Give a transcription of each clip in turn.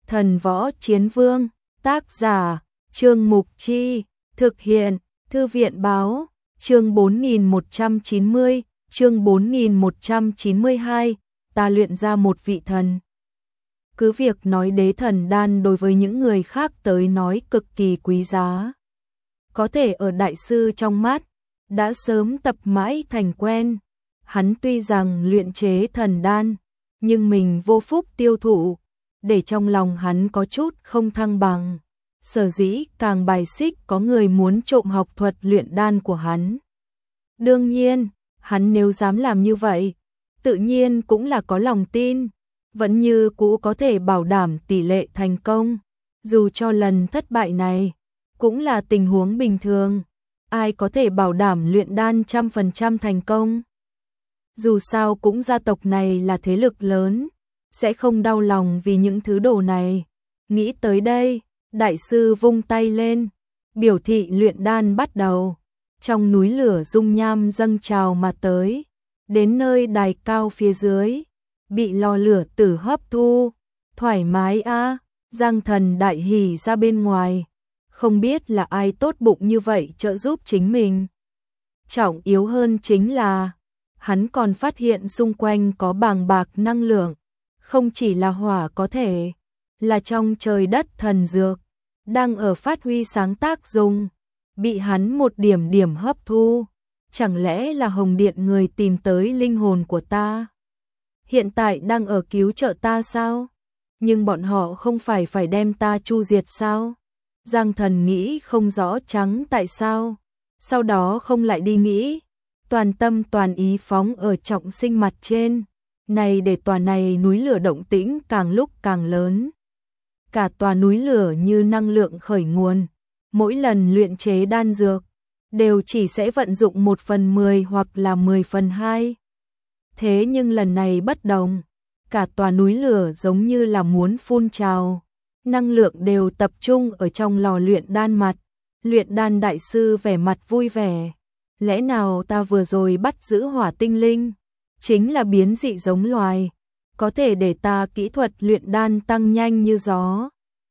Thần Võ Chiến Vương, tác giả, Trương Mục Chi, thực hiện, Thư viện Báo, chương 4190, chương 4192, ta luyện ra một vị thần. Cứ việc nói đế thần đan đối với những người khác tới nói cực kỳ quý giá. Có thể ở đại sư trong mắt, đã sớm tập mãi thành quen. Hắn tuy rằng luyện chế thần đan, nhưng mình vô phúc tiêu thụ, để trong lòng hắn có chút không thăng bằng. Sở dĩ càng bài xích có người muốn trộm học thuật luyện đan của hắn. Đương nhiên, hắn nếu dám làm như vậy, tự nhiên cũng là có lòng tin, vẫn như cũ có thể bảo đảm tỷ lệ thành công. Dù cho lần thất bại này, cũng là tình huống bình thường, ai có thể bảo đảm luyện đan 100% thành công. Dù sao cũng gia tộc này là thế lực lớn, sẽ không đau lòng vì những thứ đồ này. Nghĩ tới đây, đại sư vung tay lên, biểu thị luyện đan bắt đầu. Trong núi lửa dung nham dâng trào mà tới, đến nơi đài cao phía dưới, bị lò lửa tử hấp thu. Thoải mái a, Giang Thần đại hỉ ra bên ngoài, không biết là ai tốt bụng như vậy trợ giúp chính mình. Trọng yếu hơn chính là, hắn còn phát hiện xung quanh có bàng bạc năng lượng, không chỉ là hỏa có thể, là trong trời đất thần dược, đang ở phát huy sáng tác dùng, bị hắn một điểm điểm hấp thu. Chẳng lẽ là Hồng Điện người tìm tới linh hồn của ta? Hiện tại đang ở cứu trợ ta sao? Nhưng bọn họ không phải đem ta chu diệt sao? Giang Thần nghĩ không rõ trắng tại sao, sau đó không lại đi nghĩ, toàn tâm toàn ý phóng ở trọng sinh mặt trên, này để tòa này núi lửa động tĩnh càng lúc càng lớn. Cả tòa núi lửa như năng lượng khởi nguồn, mỗi lần luyện chế đan dược, đều chỉ sẽ vận dụng 1/10 hoặc là 10/2. Thế nhưng lần này bất đồng, cả tòa núi lửa giống như là muốn phun trào, năng lượng đều tập trung ở trong lò luyện đan mặt. Luyện đan đại sư vẻ mặt vui vẻ. Lẽ nào ta vừa rồi bắt giữ hỏa tinh linh, chính là biến dị giống loài, có thể để ta kỹ thuật luyện đan tăng nhanh như gió.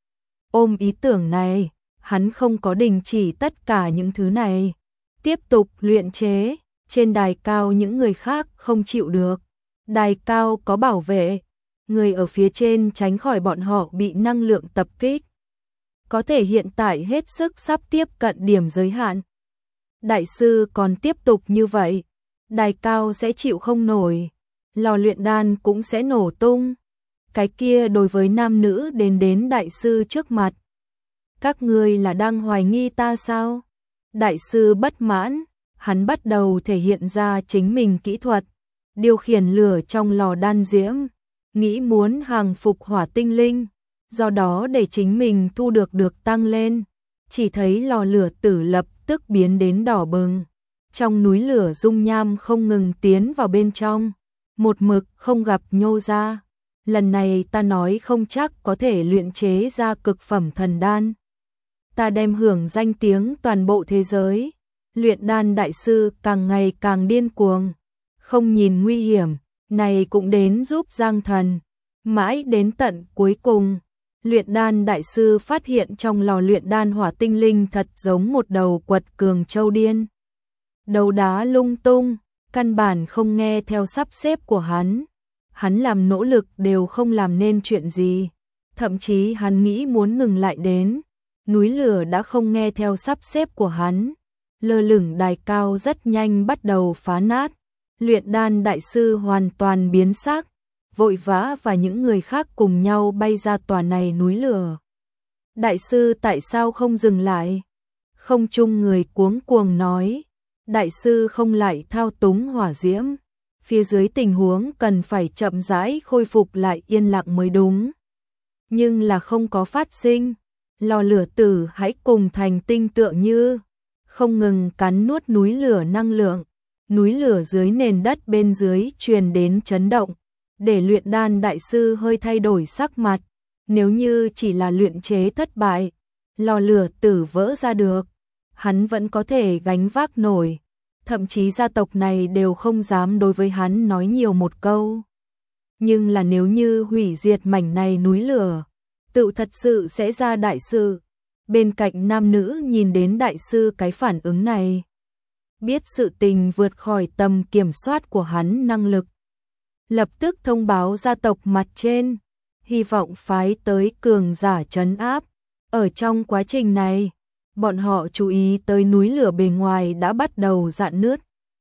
Ôm ý tưởng này, hắn không có đình chỉ tất cả những thứ này, tiếp tục luyện chế. Trên đài cao những người khác không chịu được, đài cao có bảo vệ, người ở phía trên tránh khỏi bọn họ bị năng lượng tập kích. Có thể hiện tại hết sức sắp tiếp cận điểm giới hạn. Đại sư còn tiếp tục như vậy, đài cao sẽ chịu không nổi, lò luyện đan cũng sẽ nổ tung. Cái kia đối với nam nữ đến đại sư trước mặt. Các ngươi là đang hoài nghi ta sao? Đại sư bất mãn, hắn bắt đầu thể hiện ra chính mình kỹ thuật, điều khiển lửa trong lò đan diễm, nghĩ muốn hàng phục hỏa tinh linh, do đó để chính mình thu được tăng lên. Chỉ thấy lò lửa tử lập tức biến đến đỏ bừng, trong núi lửa dung nham không ngừng tiến vào bên trong, một mực không gặp nhô ra. Lần này ta nói không chắc có thể luyện chế ra cực phẩm thần đan, ta đem hưởng danh tiếng toàn bộ thế giới. Luyện đan đại sư càng ngày càng điên cuồng, không nhìn nguy hiểm, này cũng đến giúp Giang Thần. Mãi đến tận cuối cùng, luyện đan đại sư phát hiện trong lò luyện đan hỏa tinh linh thật giống một đầu quật cường châu điên. Đầu đá lung tung, căn bản không nghe theo sắp xếp của hắn. Hắn làm nỗ lực đều không làm nên chuyện gì. Thậm chí hắn nghĩ muốn ngừng lại đến, núi lửa đã không nghe theo sắp xếp của hắn. Lơ lửng đài cao rất nhanh bắt đầu phá nát. Luyện đan đại sư hoàn toàn biến sắc, vội vã và những người khác cùng nhau bay ra tòa này núi lửa. Đại sư tại sao không dừng lại? Không chung người cuống cuồng nói. Đại sư không lại thao túng hỏa diễm. Phía dưới tình huống cần phải chậm rãi khôi phục lại yên lặng mới đúng. Nhưng là không có phát sinh. Lò lửa tử hãy cùng thành tinh tựa như không ngừng cắn nuốt núi lửa năng lượng. Núi lửa dưới nền đất bên dưới truyền đến chấn động, để luyện đan đại sư hơi thay đổi sắc mặt. Nếu như chỉ là luyện chế thất bại, lò lửa tử vỡ ra được, hắn vẫn có thể gánh vác nổi. Thậm chí gia tộc này đều không dám đối với hắn nói nhiều một câu. Nhưng là nếu như hủy diệt mảnh này núi lửa, tự thật sự sẽ ra đại sự. Bên cạnh nam nữ nhìn đến đại sư cái phản ứng này, biết sự tình vượt khỏi tầm kiểm soát của hắn năng lực. Lập tức thông báo gia tộc mặt trên, hy vọng phái tới cường giả trấn áp. Ở trong quá trình này, bọn họ chú ý tới núi lửa bề ngoài đã bắt đầu rạn nứt.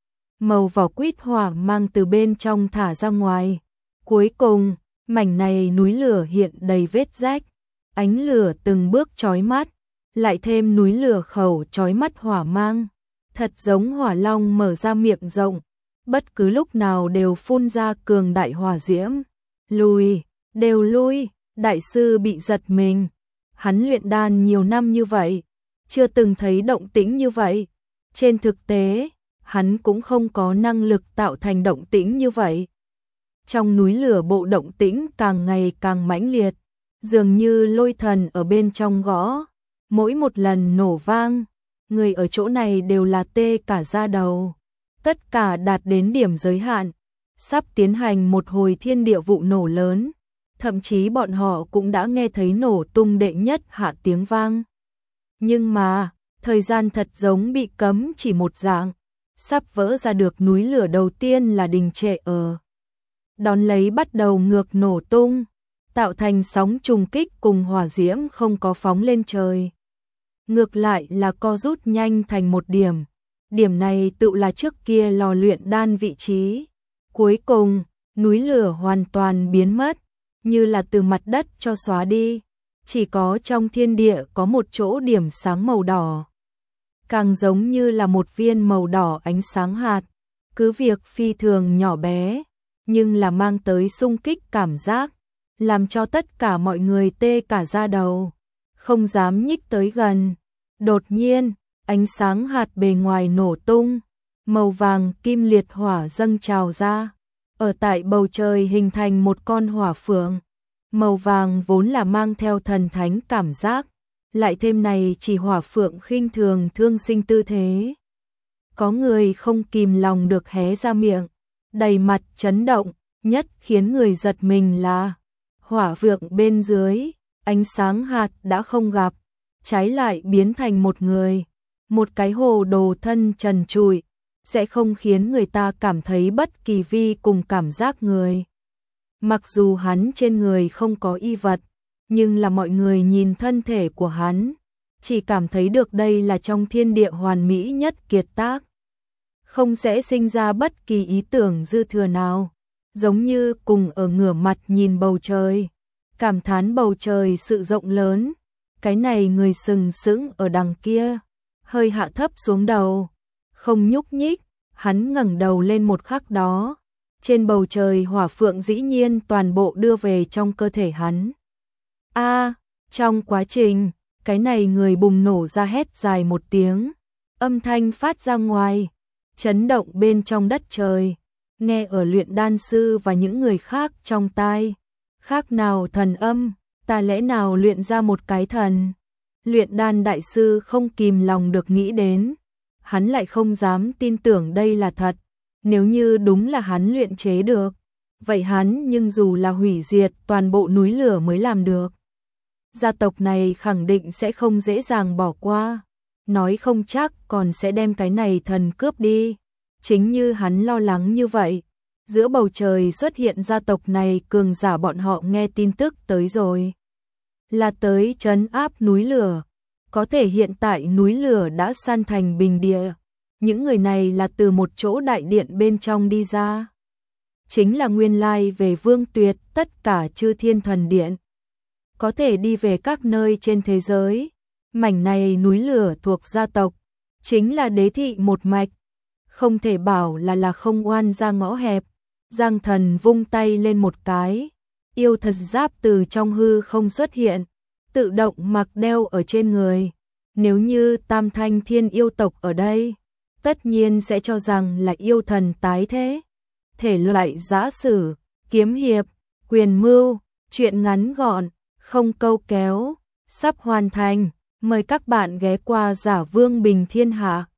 Màu vỏ quýt hỏa mang từ bên trong thả ra ngoài. Cuối cùng, mảnh này núi lửa hiện đầy vết rách, ánh lửa từng bước chói mắt, lại thêm núi lửa khẩu chói mắt hỏa mang, thật giống hỏa long mở ra miệng rộng, bất cứ lúc nào đều phun ra cường đại hỏa diễm. Lùi, đều lui, đại sư bị giật mình. Hắn luyện đan nhiều năm như vậy, chưa từng thấy động tĩnh như vậy. Trên thực tế, hắn cũng không có năng lực tạo thành động tĩnh như vậy. Trong núi lửa bộ động tĩnh càng ngày càng mãnh liệt, dường như lôi thần ở bên trong gõ. Mỗi một lần nổ vang, người ở chỗ này đều là tê cả da đầu. Tất cả đạt đến điểm giới hạn, sắp tiến hành một hồi thiên địa vụ nổ lớn. Thậm chí bọn họ cũng đã nghe thấy nổ tung đệ nhất hạ tiếng vang. Nhưng mà, thời gian thật giống bị cấm chỉ một dạng. Sắp vỡ ra được núi lửa đầu tiên là đình trệ ở. Đón lấy bắt đầu ngược nổ tung, tạo thành sóng trùng kích cùng hỏa diễm không có phóng lên trời. Ngược lại là co rút nhanh thành một điểm. Điểm này tự là trước kia lò luyện đan vị trí. Cuối cùng, núi lửa hoàn toàn biến mất, như là từ mặt đất cho xóa đi. Chỉ có trong thiên địa có một chỗ điểm sáng màu đỏ. Càng giống như là một viên màu đỏ ánh sáng hạt. Cứ việc phi thường nhỏ bé, nhưng là mang tới xung kích cảm giác, làm cho tất cả mọi người tê cả da đầu, không dám nhích tới gần. Đột nhiên, ánh sáng hạt bề ngoài nổ tung, màu vàng kim liệt hỏa dâng trào ra, ở tại bầu trời hình thành một con hỏa phượng. Màu vàng vốn là mang theo thần thánh cảm giác, lại thêm này chỉ hỏa phượng khinh thường thương sinh tư thế. Có người không kìm lòng được hé ra miệng, đầy mặt chấn động, nhất khiến người giật mình là hỏa phượng bên dưới, ánh sáng hạt đã không gặp, trái lại biến thành một người, một cái hồ đồ thân trần trụi, sẽ không khiến người ta cảm thấy bất kỳ vi cùng cảm giác người. Mặc dù hắn trên người không có y vật, nhưng là mọi người nhìn thân thể của hắn, chỉ cảm thấy được đây là trong thiên địa hoàn mỹ nhất kiệt tác. Không sẽ sinh ra bất kỳ ý tưởng dư thừa nào, giống như cùng ở ngửa mặt nhìn bầu trời, cảm thán bầu trời sự rộng lớn. Cái này người sừng sững ở đằng kia, hơi hạ thấp xuống đầu, không nhúc nhích. Hắn ngẩng đầu lên một khắc đó, trên bầu trời hỏa phượng dĩ nhiên toàn bộ đưa về trong cơ thể hắn. Trong quá trình, cái này người bùng nổ ra hét dài một tiếng, âm thanh phát ra ngoài, chấn động bên trong đất trời, nghe ở luyện đan sư và những người khác trong tai, khác nào thần âm, ta lẽ nào luyện ra một cái thần. Luyện đan đại sư không kìm lòng được nghĩ đến, hắn lại không dám tin tưởng đây là thật. Nếu như đúng là hắn luyện chế được, vậy hắn nhưng dù là hủy diệt toàn bộ núi lửa mới làm được. Gia tộc này khẳng định sẽ không dễ dàng bỏ qua, nói không chắc còn sẽ đem cái này thần cướp đi. Chính như hắn lo lắng như vậy, giữa bầu trời xuất hiện gia tộc này cường giả, bọn họ nghe tin tức tới rồi. Là tới trấn áp núi lửa, có thể hiện tại núi lửa đã san thành bình địa. Những người này là từ một chỗ đại điện bên trong đi ra. Chính là nguyên lai về Vương Tuyệt, tất cả chư thiên thần điện. Có thể đi về các nơi trên thế giới. Mảnh này núi lửa thuộc gia tộc, chính là đế thị một mạch. Không thể bảo là không oan ra ngõ hẹp. Giang Thần vung tay lên một cái, yêu thật giáp từ trong hư không xuất hiện, tự động mặc đeo ở trên người. Nếu như Tam Thanh Thiên yêu tộc ở đây, tất nhiên sẽ cho rằng là yêu thần tái thế. Thể loại giã sử, kiếm hiệp, quyền mưu, truyện ngắn gọn, không câu kéo, sắp hoàn thành. Mời các bạn ghé qua Giả Vương Bình Thiên Hạ.